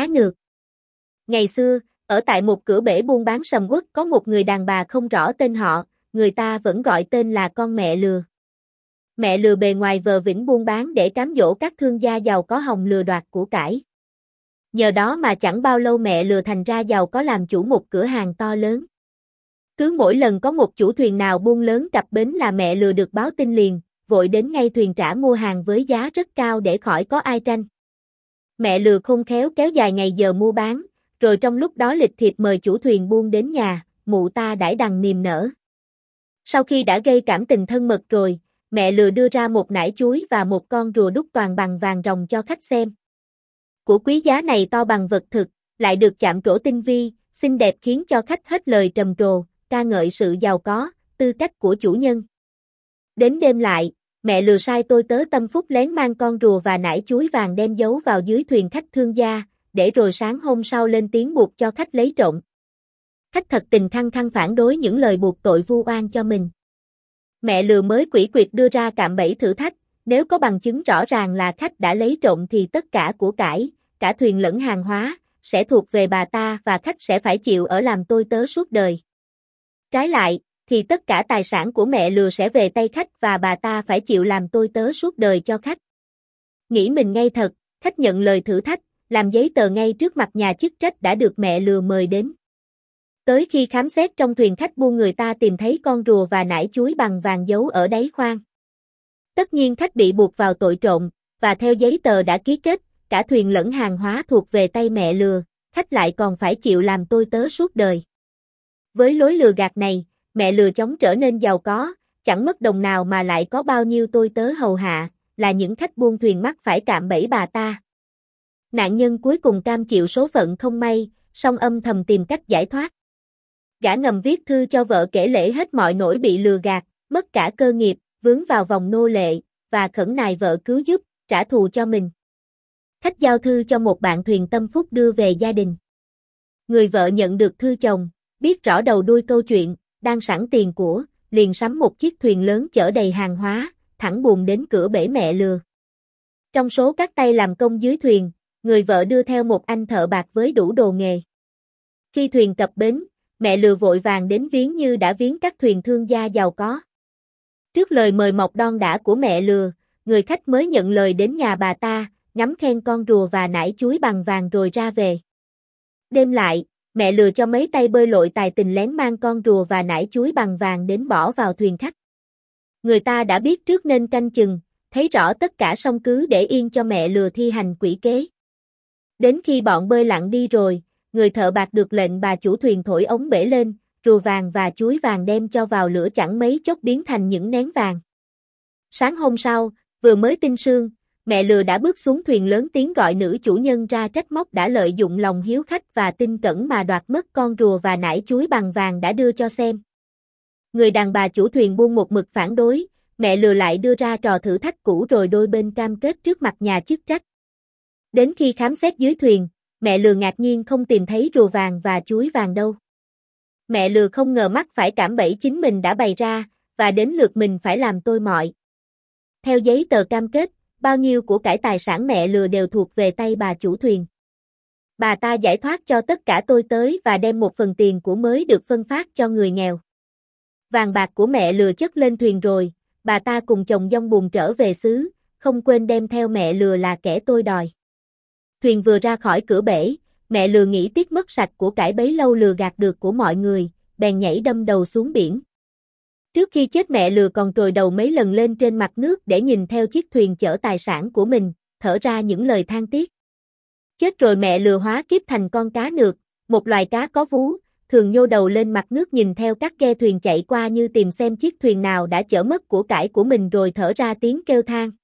cá nược. Ngày xưa, ở tại một cửa bể buôn bán sầm uất có một người đàn bà không rõ tên họ, người ta vẫn gọi tên là con mẹ lừa. Mẹ lừa bề ngoài vờ vĩnh buôn bán để cám dỗ các thương gia giàu có hòng lừa đoạt của cải. Nhờ đó mà chẳng bao lâu mẹ lừa thành ra giàu có làm chủ một cửa hàng to lớn. Cứ mỗi lần có một chủ thuyền nào buôn lớn cập bến là mẹ lừa được báo tin liền, vội đến ngay thuyền trả mua hàng với giá rất cao để khỏi có ai tranh. Mẹ lừa khôn khéo kéo dài ngày giờ mua bán, rồi trong lúc đó lịch thiệp mời chủ thuyền buôn đến nhà, mụ ta đãi đằng niềm nở. Sau khi đã gây cảm tình thân mật rồi, mẹ lừa đưa ra một nải chuối và một con rùa đúc toàn bằng vàng ròng cho khách xem. Của quý giá này to bằng vật thực, lại được chạm trổ tinh vi, xinh đẹp khiến cho khách hết lời trầm trồ, ca ngợi sự giàu có, tư cách của chủ nhân. Đến đêm lại, mẹ lừa sai tôi tớ tâm phúc lén mang con rùa và nải chuối vàng đem giấu vào dưới thuyền khách thương gia, để rồi sáng hôm sau lên tiếng buộc cho khách lấy trộm. Khách thật tình khăng khăng phản đối những lời buộc tội vu oan cho mình. Mẹ lừa mới quỷ quyệt đưa ra cạm bẫy thử thách, nếu có bằng chứng rõ ràng là khách đã lấy trộm thì tất cả của cải, cả thuyền lẫn hàng hóa, sẽ thuộc về bà ta và khách sẽ phải chịu ở làm tôi tớ suốt đời. Trái lại, thì tất cả tài sản của mẹ lừa sẽ về tay khách và bà ta phải chịu làm tôi tớ suốt đời cho khách. Nghĩ mình ngây thật, khách nhận lời thử thách, làm giấy tờ ngay trước mặt nhà chức trách đã được mẹ lừa mời đến. Tới khi khám xét trong thuyền khách buôn người ta tìm thấy con rùa và nải chuối bằng vàng giấu ở đáy khoang. Tất nhiên khách bị buộc vào tội trộm, và theo giấy tờ đã ký kết, cả thuyền lẫn hàng hóa thuộc về tay mẹ lừa, khách lại còn phải chịu làm tôi tớ suốt đời. Với lối lừa gạt này, mẹ lừa chóng trở nên giàu có, chẳng mất đồng nào mà lại có bao nhiêu tôi tớ hầu hạ, là những khách buôn thuyền mắc phải cạm bẫy bà ta. Nạn nhân cuối cùng cam chịu số phận không may, song âm thầm tìm cách giải thoát. Gã ngầm viết thư cho vợ kể lể hết mọi nỗi bị lừa gạt, mất cả cơ nghiệp, vướng vào vòng nô lệ, và khẩn nài vợ cứu giúp, trả thù cho mình. Khách giao thư cho một bạn thuyền tâm phúc đưa về gia đình. Người vợ nhận được thư chồng, biết rõ đầu đuôi câu chuyện, đang sẵn tiền của, liền sắm một chiếc thuyền lớn chở đầy hàng hóa, thẳng buồm đến cửa bể mẹ lừa. Trong số các tay làm công dưới thuyền, người vợ đưa theo một anh thợ bạc với đủ đồ nghề. Khi thuyền cập bến, mẹ lừa vội vàng đến viếng như đã viếng các thuyền thương gia giàu có. Trước lời mời mọc đon đả của mẹ lừa, người khách mới nhận lời đến nhà bà ta, ngắm khen con rùa và nải chuối bằng vàng rồi ra về. Đêm lại, mẹ lừa cho mấy tay bơi lội tài tình lén mang con rùa và nải chuối bằng vàng đến bỏ vào thuyền khách. Người ta đã biết trước nên canh chừng, thấy rõ tất cả xong cứ để yên cho mẹ lừa thi hành quỷ kế. Đến khi bọn bơi lặn đi rồi, người thợ bạc được lệnh bà chủ thuyền thổi ống bể lên, rùa vàng và chuối vàng đem cho vào lửa chẳng mấy chốc biến thành những nén vàng. Sáng hôm sau, vừa mới tinh sương, mẹ lừa đã bước xuống thuyền lớn tiếng gọi nữ chủ nhân ra trách móc đã lợi dụng lòng hiếu khách và tinh cẩn mà đoạt mất con rùa và nải chuối bằng vàng đã đưa cho xem. Người đàn bà chủ thuyền buôn một mực phản đối, mẹ lừa lại đưa ra trò thử thách cũ rồi đôi bên cam kết trước mặt nhà chức trách. Đến khi khám xét dưới thuyền, mẹ lừa ngạc nhiên không tìm thấy rùa vàng và chuối vàng đâu. Mẹ lừa không ngờ mắc phải cạm bẫy chính mình đã bày ra, và đến lượt mình phải làm tôi mọi. Theo giấy tờ cam kết, bao nhiêu của cải tài sản mẹ lừa đều thuộc về tay bà chủ thuyền. Bà ta giải thoát cho tất cả tôi tới và đem một phần tiền của mới được phân phát cho người nghèo. Vàng bạc của mẹ lừa chất lên thuyền rồi, bà ta cùng chồng dong buồm trở về xứ, không quên đem theo mẹ lừa là kẻ tôi đòi. Thuyền vừa ra khỏi cửa bể, mẹ lừa nghĩ tiếc mất sạch của cải bấy lâu lừa gạt được của mọi người, bèn nhảy đâm đầu xuống biển. Trước khi chết mẹ lừa còn trồi đầu mấy lần lên trên mặt nước để nhìn theo chiếc thuyền chở tài sản của mình, thở ra những lời than tiếc. Chết rồi mẹ lừa hóa kiếp thành con cá nược, một loài cá có vú, thường nhô đầu lên mặt nước nhìn theo các ghe thuyền chạy qua như tìm xem chiếc thuyền nào đã chở mất của cải của mình rồi thở ra tiếng kêu than.